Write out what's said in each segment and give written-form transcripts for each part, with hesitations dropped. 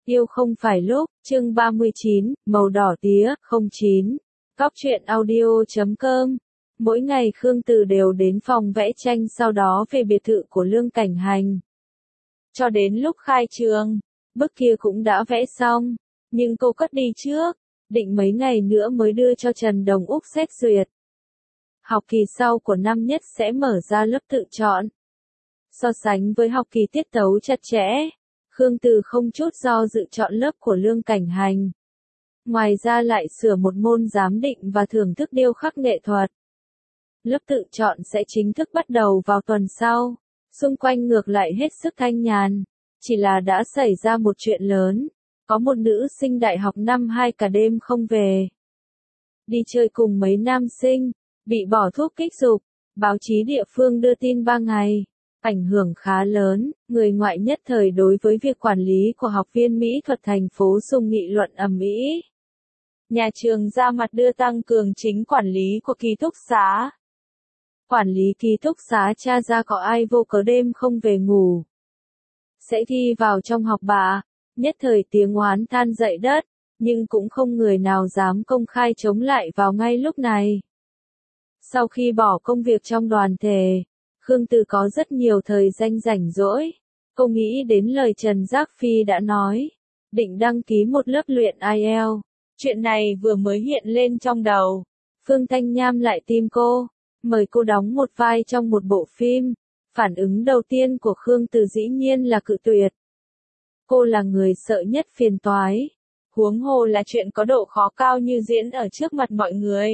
Yêu không phải lúc, chương 39, màu đỏ tía, 09. Góc truyện audio.com. Mỗi ngày Khương Từ đều đến phòng vẽ tranh sau đó về biệt thự của Lương Cảnh Hành. Cho đến lúc khai trường, bức kia cũng đã vẽ xong, nhưng cô cất đi trước, định mấy ngày nữa mới đưa cho Trần Đồng Úc xét duyệt. Học kỳ sau của năm nhất sẽ mở ra lớp tự chọn. So sánh với học kỳ tiết tấu chặt chẽ, Khương Từ không chút do dự chọn lớp của Lương Cảnh Hành. Ngoài ra lại sửa một môn giám định và thưởng thức điêu khắc nghệ thuật. Lớp tự chọn sẽ chính thức bắt đầu vào tuần sau. Xung quanh ngược lại hết sức thanh nhàn. Chỉ là đã xảy ra một chuyện lớn. Có một nữ sinh đại học năm 2 cả đêm không về. Đi chơi cùng mấy nam sinh, bị bỏ thuốc kích dục. Báo chí địa phương đưa tin 3 ngày. Ảnh hưởng khá lớn, người ngoại nhất thời đối với việc quản lý của học viên mỹ thuật thành phố Sùng nghị luận ầm ĩ. Nhà trường ra mặt đưa tăng cường chính quản lý của ký túc xá. Quản lý ký túc xá tra ra có ai vô cớ đêm không về ngủ. Sẽ thi vào trong học bạ, nhất thời tiếng oán than dậy đất, nhưng cũng không người nào dám công khai chống lại vào ngay lúc này. Sau khi bỏ công việc trong đoàn thể, Khương Từ có rất nhiều thời gian rảnh rỗi. Cô nghĩ đến lời Trần Giác Phi đã nói, định đăng ký một lớp luyện IELTS. Chuyện này vừa mới hiện lên trong đầu. Phương Thanh Nham lại tìm cô, mời cô đóng một vai trong một bộ phim. Phản ứng đầu tiên của Khương Từ dĩ nhiên là cự tuyệt. Cô là người sợ nhất phiền toái. Huống hồ là chuyện có độ khó cao như diễn ở trước mặt mọi người.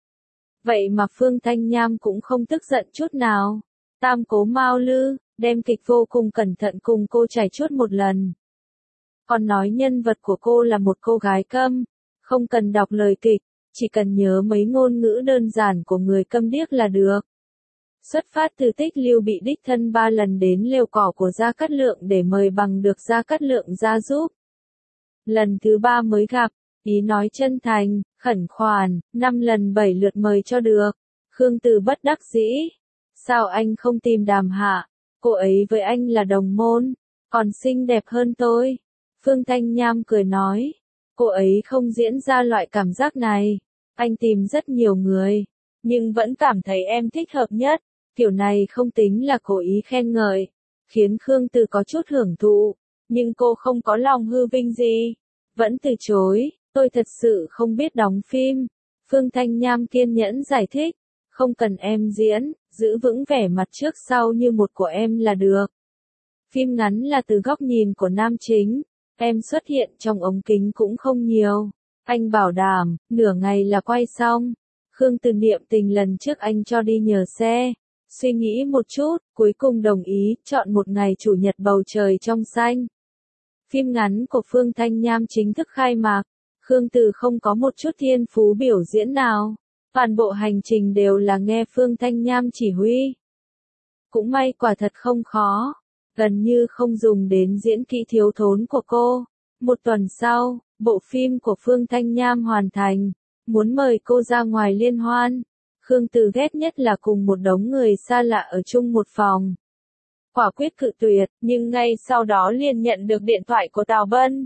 Vậy mà Phương Thanh Nham cũng không tức giận chút nào. Tam cố Mao Lư, đem kịch vô cùng cẩn thận cùng cô trải chuốt một lần. Còn nói nhân vật của cô là một cô gái câm, không cần đọc lời kịch, chỉ cần nhớ mấy ngôn ngữ đơn giản của người câm điếc là được. Xuất phát từ Tích Lưu bị đích thân 3 lần đến lều cỏ của Gia Cát Lượng để mời bằng được Gia Cát Lượng ra giúp. Lần thứ 3 mới gặp, ý nói chân thành, khẩn khoản, 5 lần 7 lượt mời cho được. Khương Từ bất đắc dĩ. Sao anh không tìm Đàm Hạ? Cô ấy với anh là đồng môn, còn xinh đẹp hơn tôi. Phương Thanh Nham cười nói, cô ấy không diễn ra loại cảm giác này. Anh tìm rất nhiều người, nhưng vẫn cảm thấy em thích hợp nhất. Kiểu này không tính là cố ý khen ngợi, khiến Khương Từ có chút hưởng thụ, nhưng cô không có lòng hư vinh gì. Vẫn từ chối, tôi thật sự không biết đóng phim. Phương Thanh Nham kiên nhẫn giải thích, không cần em diễn, giữ vững vẻ mặt trước sau như một của em là được. Phim ngắn là từ góc nhìn của nam chính, em xuất hiện trong ống kính cũng không nhiều. Anh bảo đảm, nửa ngày là quay xong. Khương Từ niệm tình lần trước anh cho đi nhờ xe. Suy nghĩ một chút, cuối cùng đồng ý, chọn một ngày chủ nhật bầu trời trong xanh. Phim ngắn của Phương Thanh Nham chính thức khai mạc. Khương Từ không có một chút thiên phú biểu diễn nào. Toàn bộ hành trình đều là nghe Phương Thanh Nham chỉ huy. Cũng may quả thật không khó. Gần như không dùng đến diễn kỹ thiếu thốn của cô. Một tuần sau, bộ phim của Phương Thanh Nham hoàn thành. Muốn mời cô ra ngoài liên hoan. Khương Từ ghét nhất là cùng một đống người xa lạ ở chung một phòng. Quả quyết cự tuyệt, nhưng ngay sau đó liền nhận được điện thoại của Tào Bân.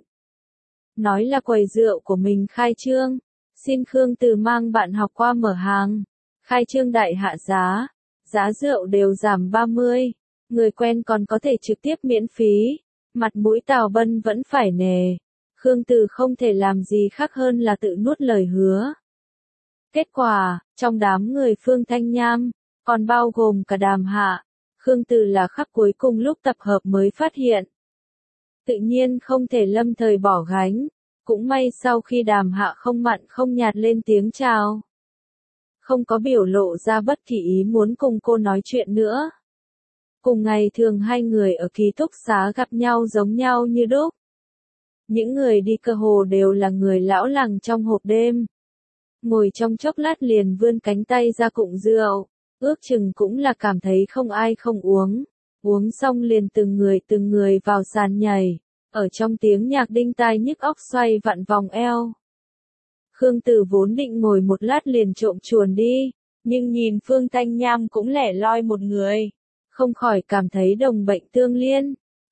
Nói là quầy rượu của mình khai trương. Xin Khương Từ mang bạn học qua mở hàng. Khai trương đại hạ giá. Giá rượu đều giảm 30. Người quen còn có thể trực tiếp miễn phí. Mặt mũi Tào Bân vẫn phải nề. Khương Từ không thể làm gì khác hơn là tự nuốt lời hứa. Kết quả, trong đám người Phương Thanh Nham, còn bao gồm cả Đàm Hạ. Khương Từ là khắc cuối cùng lúc tập hợp mới phát hiện. Tự nhiên không thể lâm thời bỏ gánh. Cũng may sau khi Đàm Hạ không mặn không nhạt lên tiếng chào. Không có biểu lộ ra bất kỳ ý muốn cùng cô nói chuyện nữa. Cùng ngày thường hai người ở ký túc xá gặp nhau giống nhau như đúc. Những người đi cơ hồ đều là người lão làng trong hộp đêm. Ngồi trong chốc lát liền vươn cánh tay ra cụng rượu. Ước chừng cũng là cảm thấy không ai không uống. Uống xong liền từng người vào sàn nhảy. Ở trong tiếng nhạc đinh tai nhức óc xoay vặn vòng eo. Khương Từ vốn định ngồi một lát liền trộm chuồn đi, nhưng nhìn Phương Thanh Nham cũng lẻ loi một người, không khỏi cảm thấy đồng bệnh tương liên.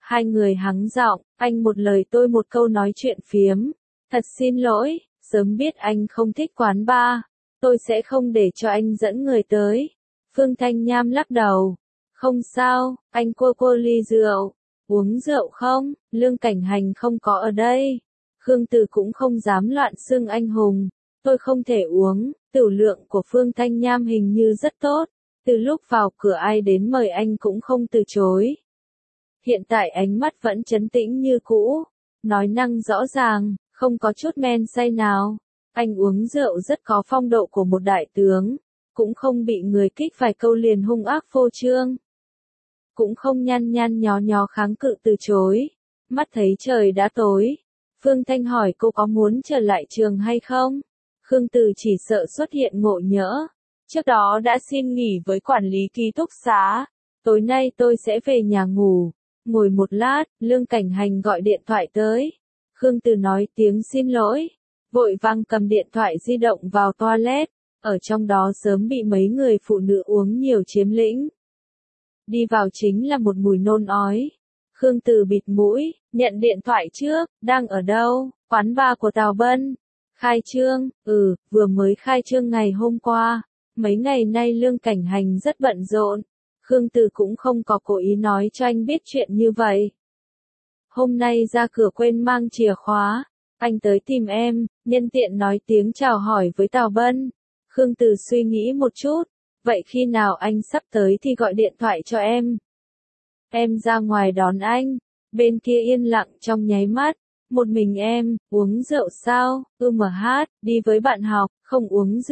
Hai người hắng giọng, anh một lời tôi một câu nói chuyện phiếm. Thật xin lỗi, sớm biết anh không thích quán bar, tôi sẽ không để cho anh dẫn người tới. Phương Thanh Nham lắc đầu. Không sao, anh cô ly rượu. Uống rượu không? Lương Cảnh Hành không có ở đây. Khương Từ cũng không dám loạn xưng anh hùng. Tôi không thể uống, tửu lượng của Phương Thanh Nham hình như rất tốt. Từ lúc vào cửa ai đến mời anh cũng không từ chối. Hiện tại ánh mắt vẫn trấn tĩnh như cũ. Nói năng rõ ràng, không có chút men say nào. Anh uống rượu rất có phong độ của một đại tướng. Cũng không bị người kích vài câu liền hung ác phô trương. Cũng không nhăn nhó kháng cự từ chối. Mắt thấy trời đã tối. Phương Thanh hỏi cô có muốn trở lại trường hay không? Khương Từ chỉ sợ xuất hiện ngộ nhỡ. Trước đó đã xin nghỉ với quản lý ký túc xá. Tối nay tôi sẽ về nhà ngủ. Ngồi một lát, Lương Cảnh Hành gọi điện thoại tới. Khương Từ nói tiếng xin lỗi. Vội vàng cầm điện thoại di động vào toilet. Ở trong đó sớm bị mấy người phụ nữ uống nhiều chiếm lĩnh. Đi vào chính là một mùi nôn ói. Khương Từ bịt mũi, nhận điện thoại trước, đang ở đâu? Quán bar của Tào Bân. Khai trương, vừa mới khai trương ngày hôm qua. Mấy ngày nay Lương Cảnh Hành rất bận rộn. Khương Từ cũng không có cố ý nói cho anh biết chuyện như vậy. Hôm nay ra cửa quên mang chìa khóa. Anh tới tìm em, nhân tiện nói tiếng chào hỏi với Tào Bân. Khương Từ suy nghĩ một chút. Vậy khi nào anh sắp tới thì gọi điện thoại cho em. Em ra ngoài đón anh. Bên kia yên lặng trong nháy mắt. Một mình em, uống rượu sao? Đi với bạn học, không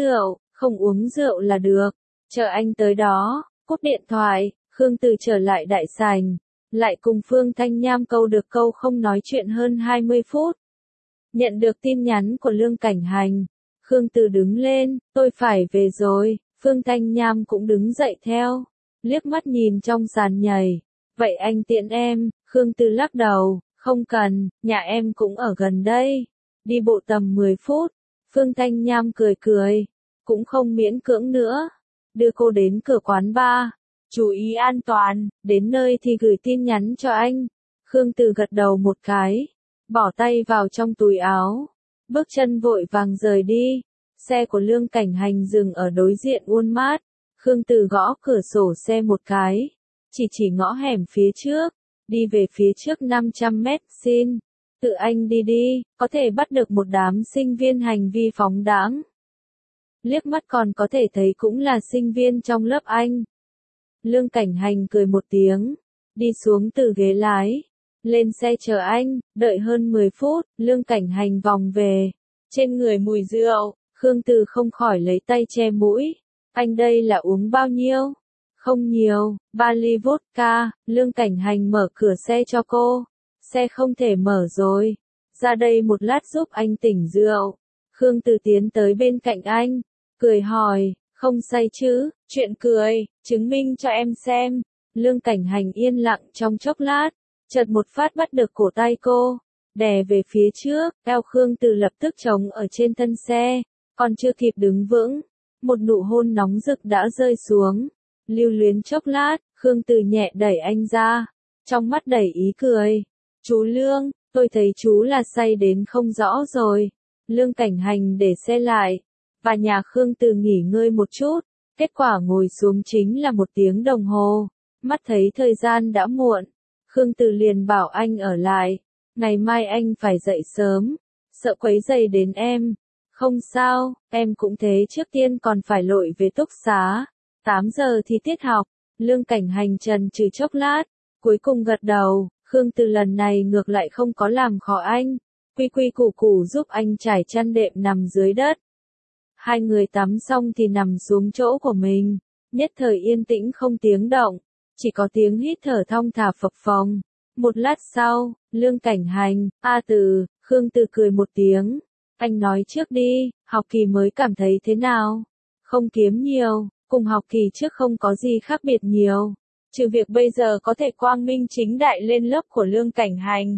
uống rượu là được. Chờ anh tới đó. Cúp điện thoại, Khương Từ trở lại đại sảnh. Lại cùng Phương Thanh Nham câu được câu không nói chuyện hơn 20 phút. Nhận được tin nhắn của Lương Cảnh Hành. Khương Từ đứng lên, tôi phải về rồi. Phương Thanh Nham cũng đứng dậy theo. Liếc mắt nhìn trong sàn nhảy. Vậy anh tiễn em, Khương Từ lắc đầu. Không cần, nhà em cũng ở gần đây. Đi bộ tầm 10 phút. Phương Thanh Nham cười. Cũng không miễn cưỡng nữa. Đưa cô đến cửa quán bar. Chú ý an toàn, đến nơi thì gửi tin nhắn cho anh. Khương Từ gật đầu một cái. Bỏ tay vào trong túi áo. Bước chân vội vàng rời đi. Xe của Lương Cảnh Hành dừng ở đối diện Walmart. Khương Từ gõ cửa sổ xe một cái. Chỉ ngõ hẻm phía trước. Đi về phía trước 500 mét xin. Tự anh đi, có thể bắt được một đám sinh viên hành vi phóng đãng. Liếc mắt còn có thể thấy cũng là sinh viên trong lớp anh. Lương Cảnh Hành cười một tiếng. Đi xuống từ ghế lái. Lên xe chờ anh, đợi hơn 10 phút, Lương Cảnh Hành vòng về. Trên người mùi rượu, Khương Từ không khỏi lấy tay che mũi. Anh đây là uống bao nhiêu? Không nhiều, 3 ly vodka. Lương Cảnh Hành mở cửa xe cho cô. Xe không thể mở rồi. Ra đây một lát giúp anh tỉnh rượu. Khương Từ tiến tới bên cạnh anh. Cười hỏi, không say chứ? Chuyện cười, chứng minh cho em xem. Lương Cảnh Hành yên lặng trong chốc lát. Chợt một phát bắt được cổ tay cô. Đè về phía trước, eo Khương Từ lập tức trống ở trên thân xe. Còn chưa kịp đứng vững. Một nụ hôn nóng rực đã rơi xuống. Lưu luyến chốc lát, Khương Từ nhẹ đẩy anh ra. Trong mắt đầy ý cười. Chú Lương, tôi thấy chú là say đến không rõ rồi. Lương Cảnh Hành để xe lại. Và nhà Khương Từ nghỉ ngơi một chút. Kết quả ngồi xuống chính là 1 tiếng đồng hồ. Mắt thấy thời gian đã muộn. Khương Từ liền bảo anh ở lại. Ngày mai anh phải dậy sớm. Sợ quấy rầy đến em. Không sao, em cũng thế, trước tiên còn phải lội về túc xá. 8 giờ thì tiết học. Lương Cảnh Hành chần chừ chốc lát. Cuối cùng gật đầu. Khương Từ lần này ngược lại không có làm khó anh. Quy củ củ giúp anh trải chăn đệm nằm dưới đất. Hai người tắm xong thì nằm xuống chỗ của mình. Nhất thời yên tĩnh không tiếng động. Chỉ có tiếng hít thở thong thả phập phồng. Một lát sau, Lương Cảnh Hành, Từ, Khương Từ cười một tiếng. Anh nói trước đi, học kỳ mới cảm thấy thế nào? Không kiếm nhiều, cùng học kỳ trước không có gì khác biệt nhiều. Trừ việc bây giờ có thể quang minh chính đại lên lớp của Lương Cảnh Hành.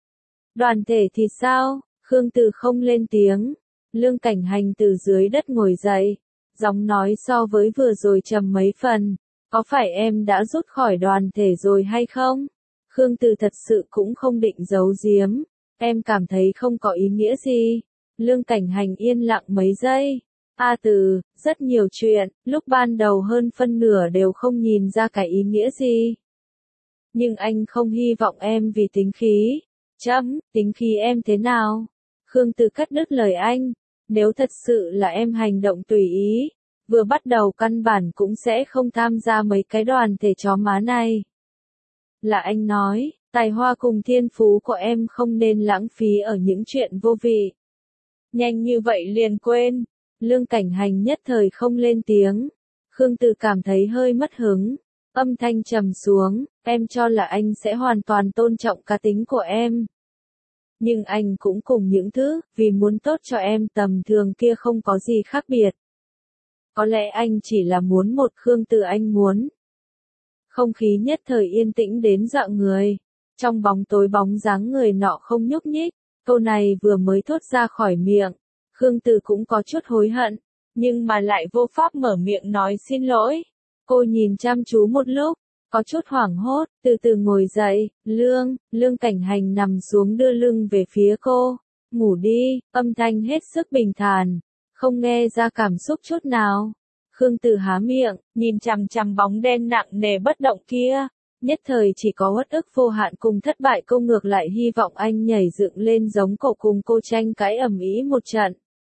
Đoàn thể thì sao? Khương Từ không lên tiếng. Lương Cảnh Hành từ dưới đất ngồi dậy. Giọng nói so với vừa rồi trầm mấy phần. Có phải em đã rút khỏi đoàn thể rồi hay không? Khương Từ thật sự cũng không định giấu giếm. Em cảm thấy không có ý nghĩa gì. Lương Cảnh Hành yên lặng mấy giây. A Từ, rất nhiều chuyện, lúc ban đầu hơn phân nửa đều không nhìn ra cái ý nghĩa gì. Nhưng anh không hy vọng em vì tính khí. Chấm, tính khí em thế nào? Khương Từ cắt đứt lời anh. Nếu thật sự là em hành động tùy ý, vừa bắt đầu căn bản cũng sẽ không tham gia mấy cái đoàn thể chó má này. Là anh nói, tài hoa cùng thiên phú của em không nên lãng phí ở những chuyện vô vị. Nhanh như vậy liền quên. Lương Cảnh Hành nhất thời không lên tiếng. Khương Từ cảm thấy hơi mất hứng. Âm thanh trầm xuống, em cho là anh sẽ hoàn toàn tôn trọng cá tính của em. Nhưng anh cũng cùng những thứ, vì muốn tốt cho em tầm thường kia không có gì khác biệt. Có lẽ anh chỉ là muốn một Khương Từ anh muốn. Không khí nhất thời yên tĩnh đến dọa người. Trong bóng tối bóng dáng người nọ không nhúc nhích. Câu này vừa mới thốt ra khỏi miệng. Khương Từ cũng có chút hối hận. Nhưng mà lại vô pháp mở miệng nói xin lỗi. Cô nhìn chăm chú một lúc. Có chút hoảng hốt, từ từ ngồi dậy. Lương Cảnh Hành nằm xuống đưa lưng về phía cô. Ngủ đi, âm thanh hết sức bình thản. Không nghe ra cảm xúc chút nào. Khương Từ há miệng, nhìn chằm chằm bóng đen nặng nề bất động kia. Nhất thời chỉ có uất ức vô hạn cùng thất bại, cô ngược lại hy vọng anh nhảy dựng lên giống cổ cùng cô tranh cãi ầm ĩ một trận.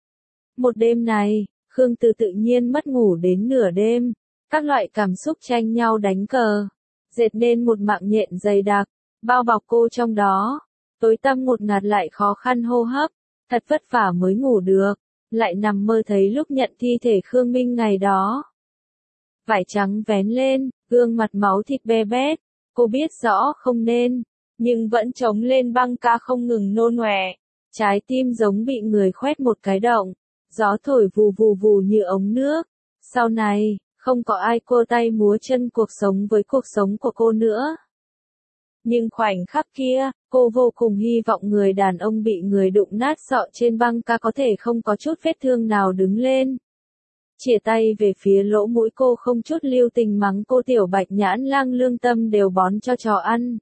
Một đêm này, Khương Từ tự nhiên mất ngủ đến nửa đêm. Các loại cảm xúc tranh nhau đánh cờ. Dệt nên một mạng nhện dày đặc, bao bọc cô trong đó. Tối tăm ngột ngạt lại khó khăn hô hấp. Thật vất vả mới ngủ được. Lại nằm mơ thấy lúc nhận thi thể Khương Minh ngày đó. Vải trắng vén lên, gương mặt máu thịt be bét. Cô biết rõ không nên, nhưng vẫn chống lên băng ca không ngừng nôn ọe. Trái tim giống bị người khoét một cái động. Gió thổi vù vù vù như ống nước. Sau này, không có ai cô tay múa chân cuộc sống với cuộc sống của cô nữa. Nhưng khoảnh khắc kia, cô vô cùng hy vọng người đàn ông bị người đụng nát sọ trên băng ca có thể không có chút vết thương nào đứng lên. Chìa tay về phía lỗ mũi cô không chút lưu tình mắng cô tiểu bạch nhãn lang, lương tâm đều bón cho chó ăn.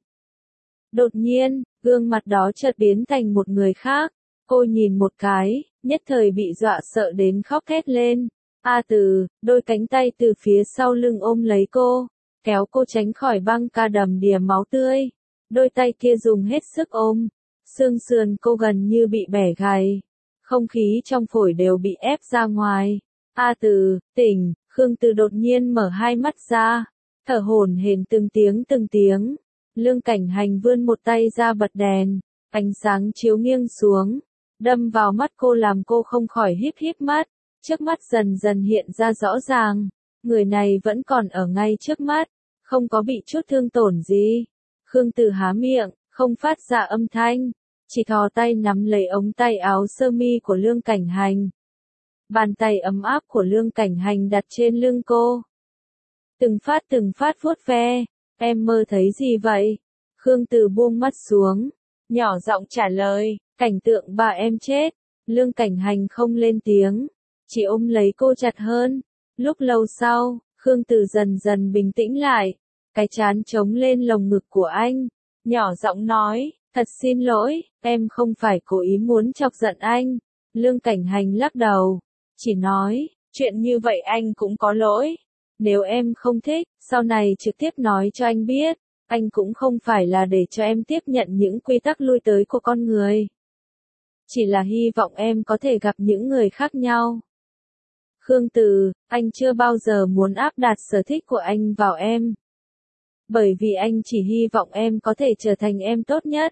Đột nhiên, gương mặt đó chợt biến thành một người khác. Cô nhìn một cái, nhất thời bị dọa sợ đến khóc thét lên. A Từ, đôi cánh tay từ phía sau lưng ôm lấy cô, kéo cô tránh khỏi băng ca đầm đìa máu tươi. Đôi tay kia dùng hết sức ôm, xương sườn cô gần như bị bẻ gãy. Không khí trong phổi đều bị ép ra ngoài. A Từ, tỉnh. Khương Từ đột nhiên mở hai mắt ra, thở hổn hển từng tiếng. Lương Cảnh Hành vươn một tay ra bật đèn, ánh sáng chiếu nghiêng xuống, đâm vào mắt cô làm cô không khỏi híp híp mắt. Trước mắt dần dần hiện ra rõ ràng, người này vẫn còn ở ngay trước mắt, không có bị chút thương tổn gì. Khương Từ há miệng, không phát ra âm thanh, chỉ thò tay nắm lấy ống tay áo sơ mi của Lương Cảnh Hành. Bàn tay ấm áp của Lương Cảnh Hành đặt trên lưng cô. Từng phát vuốt ve, em mơ thấy gì vậy? Khương Từ buông mắt xuống, nhỏ giọng trả lời, cảnh tượng bà em chết. Lương Cảnh Hành không lên tiếng, chỉ ôm lấy cô chặt hơn. Lúc lâu sau, Khương Từ dần dần bình tĩnh lại, cái trán chống lên lồng ngực của anh, nhỏ giọng nói, thật xin lỗi, em không phải cố ý muốn chọc giận anh. Lương Cảnh Hành lắc đầu, chỉ nói, chuyện như vậy anh cũng có lỗi. Nếu em không thích, sau này trực tiếp nói cho anh biết, anh cũng không phải là để cho em tiếp nhận những quy tắc lui tới của con người. Chỉ là hy vọng em có thể gặp những người khác nhau. Khương Từ, anh chưa bao giờ muốn áp đặt sở thích của anh vào em. Bởi vì anh chỉ hy vọng em có thể trở thành em tốt nhất.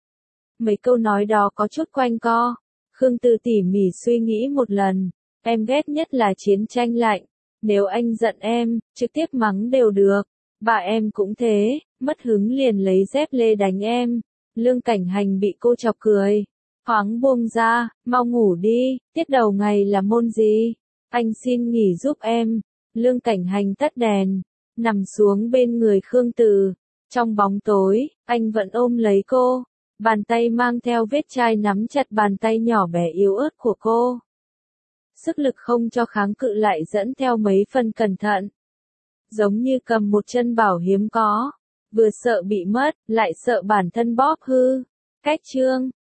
Mấy câu nói đó có chút quanh co. Khương Từ tỉ mỉ suy nghĩ một lần. Em ghét nhất là chiến tranh lạnh. Nếu anh giận em, trực tiếp mắng đều được. Bà em cũng thế, mất hứng liền lấy dép lê đánh em. Lương Cảnh Hành bị cô chọc cười. Thoáng buông ra, mau ngủ đi, tiết đầu ngày là môn gì? Anh xin nghỉ giúp em. Lương Cảnh Hành tắt đèn, nằm xuống bên người Khương Từ. Trong bóng tối, anh vẫn ôm lấy cô. Bàn tay mang theo vết chai nắm chặt bàn tay nhỏ bé yếu ớt của cô. Sức lực không cho kháng cự lại dẫn theo mấy phần cẩn thận. Giống như cầm một chân bảo hiếm có. Vừa sợ bị mất, lại sợ bản thân bóp hư. Cách chương